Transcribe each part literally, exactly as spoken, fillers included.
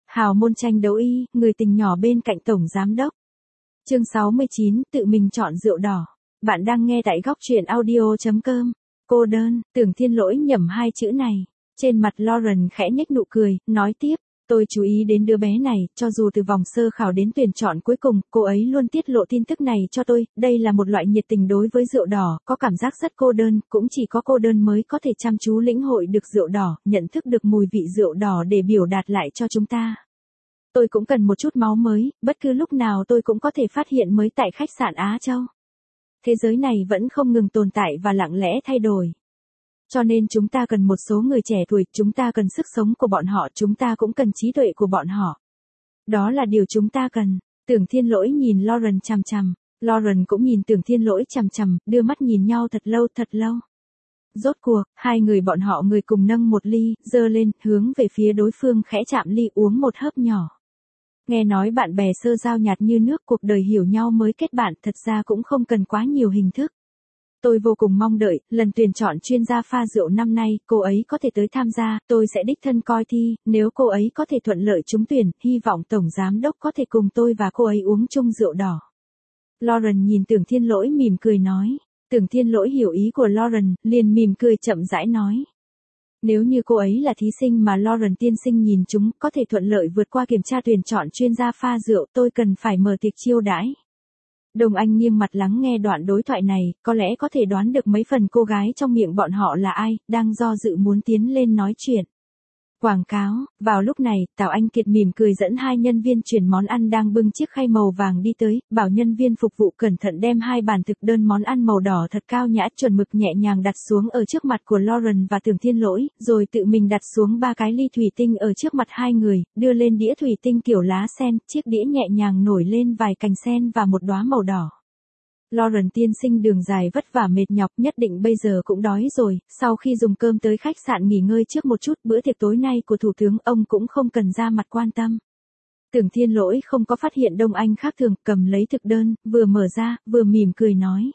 Hào môn tranh đấu y, người tình nhỏ bên cạnh tổng giám đốc. Chương sáu mươi chín, tự mình chọn rượu đỏ. Bạn đang nghe tại góc truyện audio chấm com. Cô đơn, Tưởng Thiên Lỗi nhẩm hai chữ này. Trên mặt Lauren khẽ nhếch nụ cười, nói tiếp, tôi chú ý đến đứa bé này, cho dù từ vòng sơ khảo đến tuyển chọn cuối cùng, cô ấy luôn tiết lộ tin tức này cho tôi, đây là một loại nhiệt tình đối với rượu đỏ, có cảm giác rất cô đơn, cũng chỉ có cô đơn mới có thể chăm chú lĩnh hội được rượu đỏ, nhận thức được mùi vị rượu đỏ để biểu đạt lại cho chúng ta. Tôi cũng cần một chút máu mới, bất cứ lúc nào tôi cũng có thể phát hiện mới tại khách sạn Á Châu. Thế giới này vẫn không ngừng tồn tại và lặng lẽ thay đổi. Cho nên chúng ta cần một số người trẻ tuổi, chúng ta cần sức sống của bọn họ, chúng ta cũng cần trí tuệ của bọn họ. Đó là điều chúng ta cần. Tưởng Thiên Lỗi nhìn Lauren chằm chằm. Lauren cũng nhìn Tưởng Thiên Lỗi chằm chằm, đưa mắt nhìn nhau thật lâu thật lâu. Rốt cuộc, hai người bọn họ người cùng nâng một ly, giơ lên, hướng về phía đối phương khẽ chạm ly uống một hớp nhỏ. Nghe nói bạn bè sơ giao nhạt như nước, cuộc đời hiểu nhau mới kết bạn, thật ra cũng không cần quá nhiều hình thức. Tôi vô cùng mong đợi, lần tuyển chọn chuyên gia pha rượu năm nay, cô ấy có thể tới tham gia, tôi sẽ đích thân coi thi, nếu cô ấy có thể thuận lợi trúng tuyển, hy vọng Tổng Giám Đốc có thể cùng tôi và cô ấy uống chung rượu đỏ. Lauren nhìn Tưởng Thiên Lỗi mỉm cười nói. Tưởng Thiên Lỗi hiểu ý của Lauren, liền mỉm cười chậm rãi nói. Nếu như cô ấy là thí sinh mà Lauren tiên sinh nhìn chúng, có thể thuận lợi vượt qua kiểm tra tuyển chọn chuyên gia pha rượu, tôi cần phải mở tiệc chiêu đãi. Đồng Anh nghiêng mặt lắng nghe đoạn đối thoại này, có lẽ có thể đoán được mấy phần cô gái trong miệng bọn họ là ai, đang do dự muốn tiến lên nói chuyện. Quảng cáo, vào lúc này, Tào Anh Kiệt mỉm cười dẫn hai nhân viên chuyển món ăn đang bưng chiếc khay màu vàng đi tới, bảo nhân viên phục vụ cẩn thận đem hai bàn thực đơn món ăn màu đỏ thật cao nhã chuẩn mực nhẹ nhàng đặt xuống ở trước mặt của Lauren và Tưởng Thiên Lỗi, rồi tự mình đặt xuống ba cái ly thủy tinh ở trước mặt hai người, đưa lên đĩa thủy tinh kiểu lá sen, chiếc đĩa nhẹ nhàng nổi lên vài cành sen và một đóa màu đỏ. Lauren tiên sinh đường dài vất vả mệt nhọc, nhất định bây giờ cũng đói rồi, sau khi dùng cơm tới khách sạn nghỉ ngơi trước một chút, bữa tiệc tối nay của thủ tướng ông cũng không cần ra mặt quan tâm. Tưởng Thiên Lỗi không có phát hiện Đông Anh khác thường, cầm lấy thực đơn, vừa mở ra, vừa mỉm cười nói.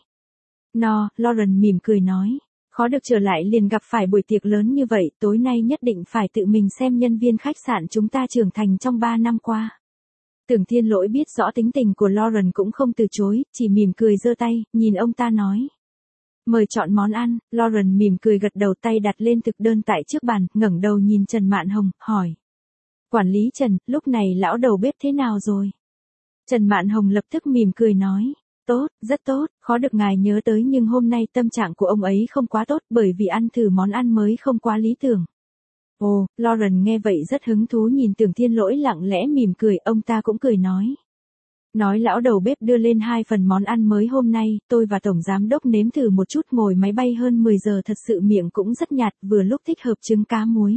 No, Lauren mỉm cười nói. Khó được trở lại liền gặp phải buổi tiệc lớn như vậy, tối nay nhất định phải tự mình xem nhân viên khách sạn chúng ta trưởng thành trong ba năm qua. Tưởng Thiên Lỗi biết rõ tính tình của Lauren cũng không từ chối, chỉ mỉm cười giơ tay, nhìn ông ta nói. Mời chọn món ăn, Lauren mỉm cười gật đầu, tay đặt lên thực đơn tại trước bàn, ngẩng đầu nhìn Trần Mạn Hồng, hỏi. Quản lý Trần, lúc này lão đầu bếp thế nào rồi? Trần Mạn Hồng lập tức mỉm cười nói. Tốt, rất tốt, khó được ngài nhớ tới nhưng hôm nay tâm trạng của ông ấy không quá tốt bởi vì ăn thử món ăn mới không quá lý tưởng. Ồ, Lauren nghe vậy rất hứng thú nhìn Tưởng Thiên Lỗi lặng lẽ mỉm cười, ông ta cũng cười nói. Nói lão đầu bếp đưa lên hai phần món ăn mới hôm nay, tôi và Tổng Giám Đốc nếm thử một chút, ngồi máy bay hơn mười giờ thật sự miệng cũng rất nhạt, vừa lúc thích hợp trứng cá muối.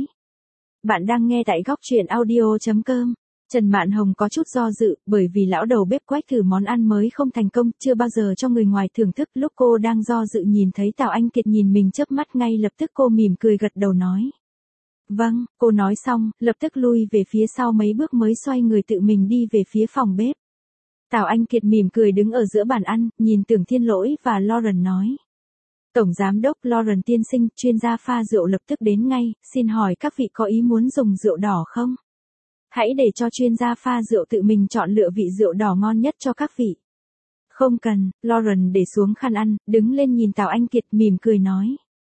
Bạn đang nghe tại góc truyện audio chấm com. Trần Mạn Hồng có chút do dự, bởi vì lão đầu bếp quách thử món ăn mới không thành công, chưa bao giờ cho người ngoài thưởng thức, lúc cô đang do dự nhìn thấy Tào Anh Kiệt nhìn mình chớp mắt ngay lập tức cô mỉm cười gật đầu nói. Vâng, cô nói xong, lập tức lui về phía sau mấy bước mới xoay người tự mình đi về phía phòng bếp. Tào Anh Kiệt mỉm cười đứng ở giữa bàn ăn, nhìn Tưởng Thiên Lỗi và Lauren nói. Tổng Giám Đốc Lauren tiên sinh, chuyên gia pha rượu lập tức đến ngay, xin hỏi các vị có ý muốn dùng rượu đỏ không? Hãy để cho chuyên gia pha rượu tự mình chọn lựa vị rượu đỏ ngon nhất cho các vị. Không cần, Lauren để xuống khăn ăn, đứng lên nhìn Tào Anh Kiệt mỉm cười nói.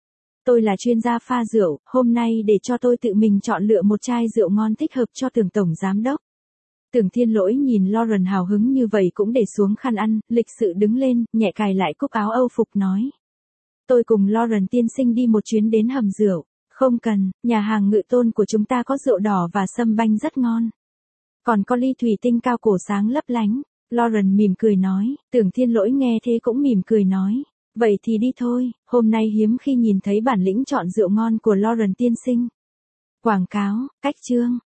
Tôi là chuyên gia pha rượu, hôm nay để cho tôi tự mình chọn lựa một chai rượu ngon thích hợp cho Tưởng Tổng Giám Đốc. Tưởng Thiên Lỗi nhìn Lauren hào hứng như vậy cũng để xuống khăn ăn, lịch sự đứng lên, nhẹ cài lại cúc áo Âu phục nói. Tôi cùng Lauren tiên sinh đi một chuyến đến hầm rượu. Không cần, nhà hàng Ngự Tôn của chúng ta có rượu đỏ và sâm banh rất ngon. Còn có ly thủy tinh cao cổ sáng lấp lánh. Lauren mỉm cười nói, Tưởng Thiên Lỗi nghe thế cũng mỉm cười nói. Vậy thì đi thôi, hôm nay hiếm khi nhìn thấy bản lĩnh chọn rượu ngon của Lauren tiên sinh. Quảng cáo, cách chương.